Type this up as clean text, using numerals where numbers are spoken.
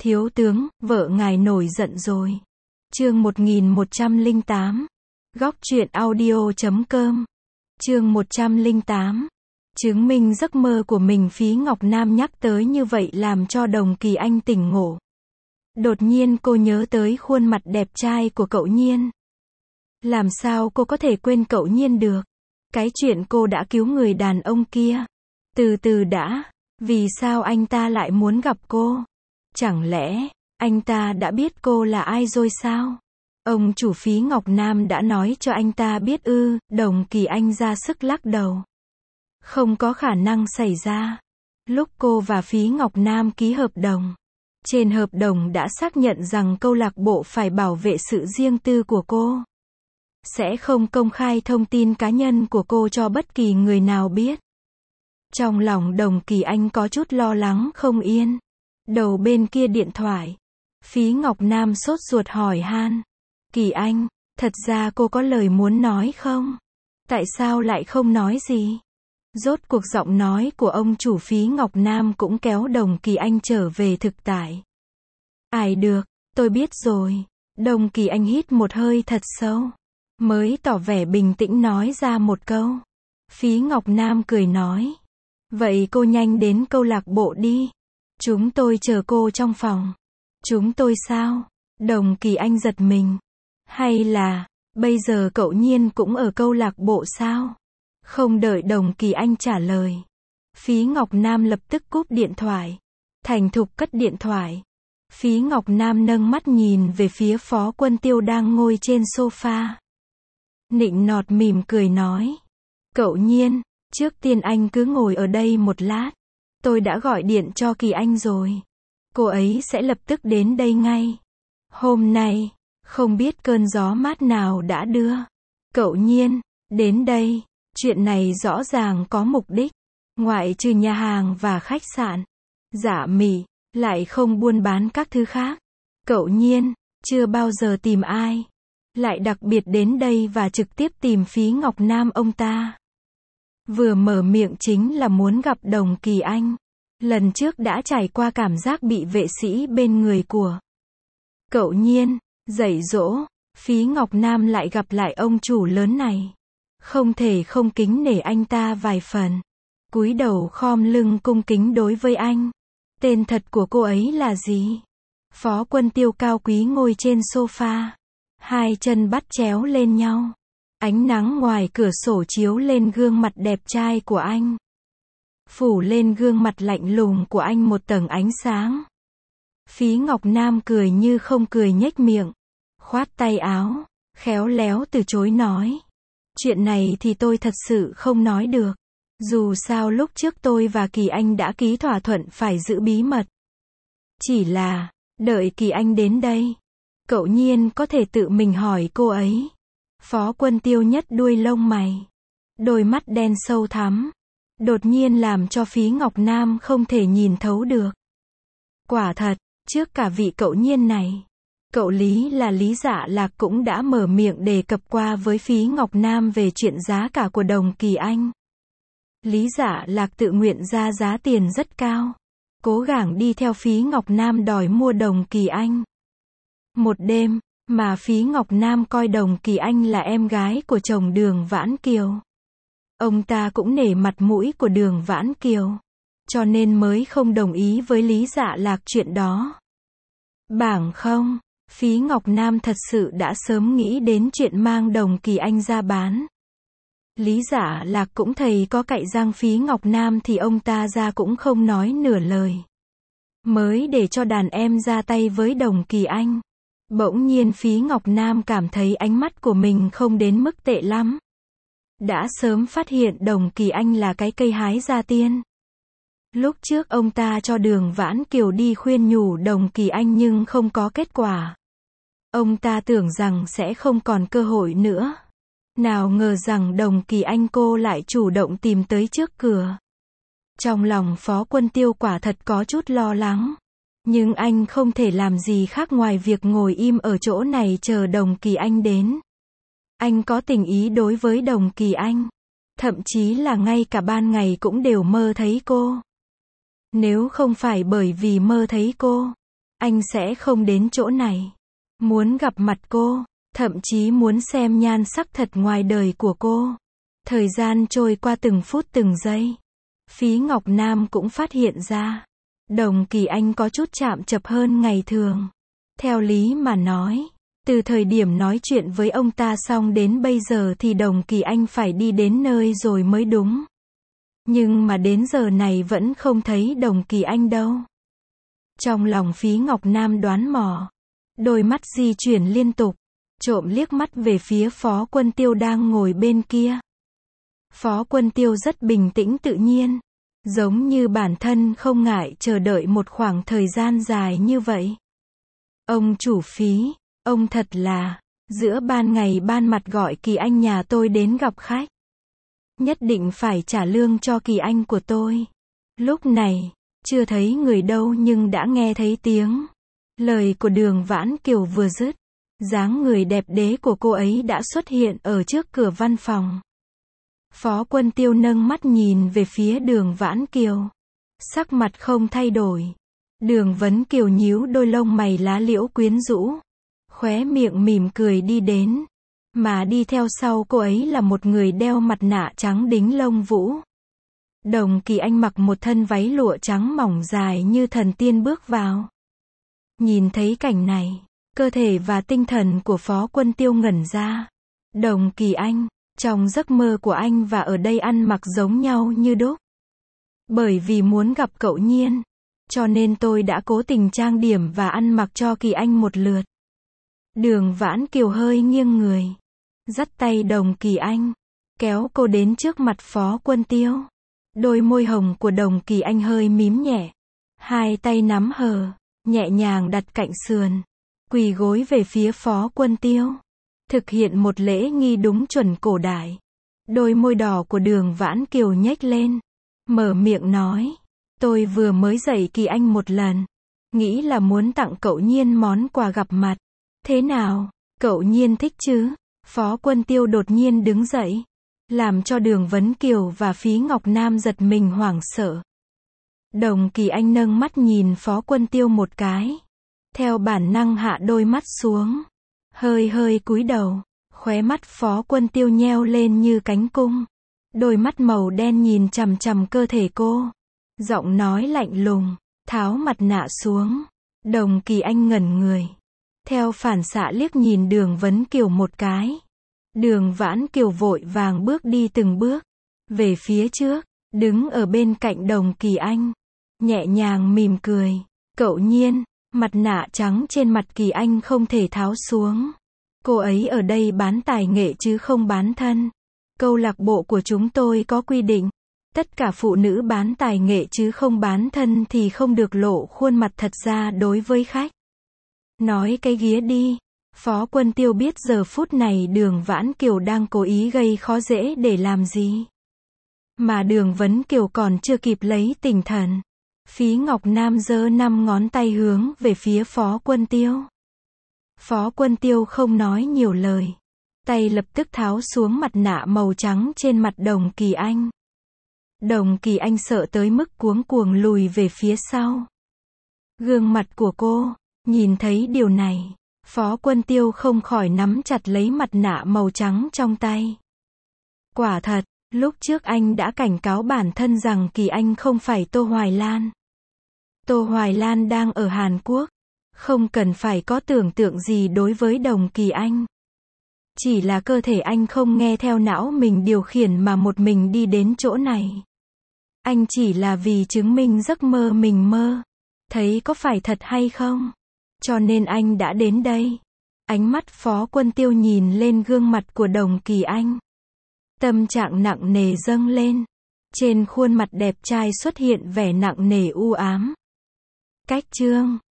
Thiếu tướng, vợ ngài nổi giận rồi. Chương 1108. Góc truyện audio.com. Chương 108. Chứng minh giấc mơ của mình. Phí Ngọc Nam nhắc tới như vậy làm cho Đồng Kỳ Anh tỉnh ngộ. Đột nhiên cô nhớ tới khuôn mặt đẹp trai của cậu Nhiên. Làm sao cô có thể quên cậu Nhiên được? Cái chuyện cô đã cứu người đàn ông kia. Từ từ đã, vì sao anh ta lại muốn gặp cô? Chẳng lẽ, anh ta đã biết cô là ai rồi sao? Ông chủ Phí Ngọc Nam đã nói cho anh ta biết ư? Đồng Kỳ Anh ra sức lắc đầu. Không có khả năng xảy ra. Lúc cô và Phí Ngọc Nam ký hợp đồng, trên hợp đồng đã xác nhận rằng câu lạc bộ phải bảo vệ sự riêng tư của cô. Sẽ không công khai thông tin cá nhân của cô cho bất kỳ người nào biết. Trong lòng Đồng Kỳ Anh có chút lo lắng không yên. Đầu bên kia điện thoại, Phí Ngọc Nam sốt ruột hỏi han. Kỳ Anh, thật ra cô có lời muốn nói không? Tại sao lại không nói gì? Rốt cuộc giọng nói của ông chủ Phí Ngọc Nam cũng kéo Đồng Kỳ Anh trở về thực tại. Ai được, tôi biết rồi. Đồng Kỳ Anh hít một hơi thật sâu, mới tỏ vẻ bình tĩnh nói ra một câu. Phí Ngọc Nam cười nói. Vậy cô nhanh đến câu lạc bộ đi. Chúng tôi chờ cô trong phòng. Chúng tôi sao? Đồng Kỳ Anh giật mình. Hay là, bây giờ cậu Nhiên cũng ở câu lạc bộ sao? Không đợi Đồng Kỳ Anh trả lời, Phí Ngọc Nam lập tức cúp điện thoại. Thành thục cất điện thoại. Phí Ngọc Nam nâng mắt nhìn về phía Phó Quân Tiêu đang ngồi trên sofa. Nịnh nọt mỉm cười nói. Cậu Nhiên, trước tiên anh cứ ngồi ở đây một lát. Tôi đã gọi điện cho Kỳ Anh rồi. Cô ấy sẽ lập tức đến đây ngay. Hôm nay, không biết cơn gió mát nào đã đưa cậu Nhiên đến đây. Chuyện này rõ ràng có mục đích. Ngoại trừ nhà hàng và khách sạn, Dạ Mị lại không buôn bán các thứ khác. Cậu Nhiên chưa bao giờ tìm ai, lại đặc biệt đến đây và trực tiếp tìm Phí Ngọc Nam ông ta. Vừa mở miệng chính là muốn gặp Đồng Kỳ Anh. Lần trước đã trải qua cảm giác bị vệ sĩ bên người của cậu Nhiên dạy dỗ. Phí Ngọc Nam lại gặp lại ông chủ lớn này, không thể không kính nể anh ta vài phần. Cúi đầu khom lưng cung kính đối với anh. Tên thật của cô ấy là gì? Phó Quân Tiêu cao quý ngồi trên sofa, hai chân bắt chéo lên nhau. Ánh nắng ngoài cửa sổ chiếu lên gương mặt đẹp trai của anh, phủ lên gương mặt lạnh lùng của anh một tầng ánh sáng. Phí Ngọc Nam cười như không cười nhếch miệng, khoát tay áo, khéo léo từ chối nói. Chuyện này thì tôi thật sự không nói được. Dù sao lúc trước tôi và Kỳ Anh đã ký thỏa thuận phải giữ bí mật. Chỉ là, đợi Kỳ Anh đến đây, cậu Nhiên có thể tự mình hỏi cô ấy. Phó Quân Tiêu nhất đuôi lông mày, đôi mắt đen sâu thắm, đột nhiên làm cho Phí Ngọc Nam không thể nhìn thấu được. Quả thật, trước cả vị cậu Nhiên này, cậu Lý Dạ Lạc cũng đã mở miệng đề cập qua với Phí Ngọc Nam về chuyện giá cả của Đồng Kỳ Anh. Lý Dạ Lạc tự nguyện ra giá tiền rất cao, cố gắng đi theo Phí Ngọc Nam đòi mua Đồng Kỳ Anh. Một đêm, mà Phí Ngọc Nam coi Đồng Kỳ Anh là em gái của chồng Đường Vãn Kiều. Ông ta cũng nể mặt mũi của Đường Vãn Kiều, cho nên mới không đồng ý với Lý Dạ Lạc chuyện đó. Bảng không, Phí Ngọc Nam thật sự đã sớm nghĩ đến chuyện mang Đồng Kỳ Anh ra bán. Lý Dạ Lạc cũng thầy có cạy răng Phí Ngọc Nam thì ông ta ra cũng không nói nửa lời. Mới để cho đàn em ra tay với Đồng Kỳ Anh. Bỗng nhiên Phí Ngọc Nam cảm thấy ánh mắt của mình không đến mức tệ lắm. Đã sớm phát hiện Đồng Kỳ Anh là cái cây hái gia tiên. Lúc trước ông ta cho Đường Vãn Kiều đi khuyên nhủ Đồng Kỳ Anh nhưng không có kết quả. Ông ta tưởng rằng sẽ không còn cơ hội nữa. Nào ngờ rằng Đồng Kỳ Anh cô lại chủ động tìm tới trước cửa. Trong lòng Phó Quân Tiêu quả thật có chút lo lắng. Nhưng anh không thể làm gì khác ngoài việc ngồi im ở chỗ này chờ Đồng Kỳ Anh đến. Anh có tình ý đối với Đồng Kỳ Anh. Thậm chí là ngay cả ban ngày cũng đều mơ thấy cô. Nếu không phải bởi vì mơ thấy cô, anh sẽ không đến chỗ này. Muốn gặp mặt cô, thậm chí muốn xem nhan sắc thật ngoài đời của cô. Thời gian trôi qua từng phút từng giây. Phí Ngọc Nam cũng phát hiện ra, Đồng Kỳ Anh có chút chạm chập hơn ngày thường. Theo lý mà nói, từ thời điểm nói chuyện với ông ta xong đến bây giờ thì Đồng Kỳ Anh phải đi đến nơi rồi mới đúng. Nhưng mà đến giờ này vẫn không thấy Đồng Kỳ Anh đâu. Trong lòng Phí Ngọc Nam đoán mò, đôi mắt di chuyển liên tục, trộm liếc mắt về phía Phó Quân Tiêu đang ngồi bên kia. Phó Quân Tiêu rất bình tĩnh tự nhiên, giống như bản thân không ngại chờ đợi một khoảng thời gian dài như vậy. Ông chủ Phí, ông thật là, giữa ban ngày ban mặt gọi Kỳ Anh nhà tôi đến gặp khách. Nhất định phải trả lương cho Kỳ Anh của tôi. Lúc này, chưa thấy người đâu nhưng đã nghe thấy tiếng. Lời của Đường Vãn Kiều vừa dứt, dáng người đẹp đẽ của cô ấy đã xuất hiện ở trước cửa văn phòng. Phó Quân Tiêu nâng mắt nhìn về phía Đường Vãn Kiều. Sắc mặt không thay đổi. Đường Vấn Kiều nhíu đôi lông mày lá liễu quyến rũ, khóe miệng mỉm cười đi đến. Mà đi theo sau cô ấy là một người đeo mặt nạ trắng đính lông vũ. Đồng Kỳ Anh mặc một thân váy lụa trắng mỏng dài như thần tiên bước vào. Nhìn thấy cảnh này, cơ thể và tinh thần của Phó Quân Tiêu ngẩn ra. Đồng Kỳ Anh, trong giấc mơ của anh và ở đây ăn mặc giống nhau như đúc. Bởi vì muốn gặp cậu Nhiên, cho nên tôi đã cố tình trang điểm và ăn mặc cho Kỳ Anh một lượt. Đường Vãn Kiều hơi nghiêng người, dắt tay Đồng Kỳ Anh, kéo cô đến trước mặt Phó Quân Tiêu. Đôi môi hồng của Đồng Kỳ Anh hơi mím nhẹ, hai tay nắm hờ, nhẹ nhàng đặt cạnh sườn, quỳ gối về phía Phó Quân Tiêu, thực hiện một lễ nghi đúng chuẩn cổ đại. Đôi môi đỏ của Đường Vãn Kiều nhếch lên, mở miệng nói, tôi vừa mới dạy Kỳ Anh một lần, nghĩ là muốn tặng cậu Nhiên món quà gặp mặt. Thế nào, cậu Nhiên thích chứ? Phó Quân Tiêu đột nhiên đứng dậy, làm cho Đường Vấn Kiều và Phí Ngọc Nam giật mình hoảng sợ. Đồng Kỳ Anh nâng mắt nhìn Phó Quân Tiêu một cái, theo bản năng hạ đôi mắt xuống, hơi cúi đầu, khóe mắt Phó Quân Tiêu nheo lên như cánh cung. Đôi mắt màu đen nhìn chằm chằm cơ thể cô, giọng nói lạnh lùng, tháo mặt nạ xuống. Đồng Kỳ Anh ngẩn người, theo phản xạ liếc nhìn Đường Vấn Kiều một cái. Đường Vãn Kiều vội vàng bước đi từng bước về phía trước, đứng ở bên cạnh Đồng Kỳ Anh, nhẹ nhàng mỉm cười. Cậu Nhiên, mặt nạ trắng trên mặt Kỳ Anh không thể tháo xuống. Cô ấy ở đây bán tài nghệ chứ không bán thân. Câu lạc bộ của chúng tôi có quy định, tất cả phụ nữ bán tài nghệ chứ không bán thân thì không được lộ khuôn mặt thật ra đối với khách. Nói cái ghía đi. Phó Quân Tiêu biết giờ phút này Đường Vãn Kiều đang cố ý gây khó dễ để làm gì. Mà Đường Vấn Kiều còn chưa kịp lấy tinh thần. Phí Ngọc Nam giơ 5 ngón tay hướng về phía Phó Quân Tiêu. Phó Quân Tiêu không nói nhiều lời. Tay lập tức tháo xuống mặt nạ màu trắng trên mặt Đồng Kỳ Anh. Đồng Kỳ Anh sợ tới mức cuống cuồng lùi về phía sau. Gương mặt của cô, nhìn thấy điều này, Phó Quân Tiêu không khỏi nắm chặt lấy mặt nạ màu trắng trong tay. Quả thật, lúc trước anh đã cảnh cáo bản thân rằng Kỳ Anh không phải Tô Hoài Lan. Tô Hoài Lan đang ở Hàn Quốc, không cần phải có tưởng tượng gì đối với Đồng Kỳ Anh. Chỉ là cơ thể anh không nghe theo não mình điều khiển mà một mình đi đến chỗ này. Anh chỉ là vì chứng minh giấc mơ mình mơ. Thấy có phải thật hay không? Cho nên anh đã đến đây. Ánh mắt Phó Quân Tiêu nhìn lên gương mặt của Đồng Kỳ Anh. Tâm trạng nặng nề dâng lên. Trên khuôn mặt đẹp trai xuất hiện vẻ nặng nề u ám. Cách chương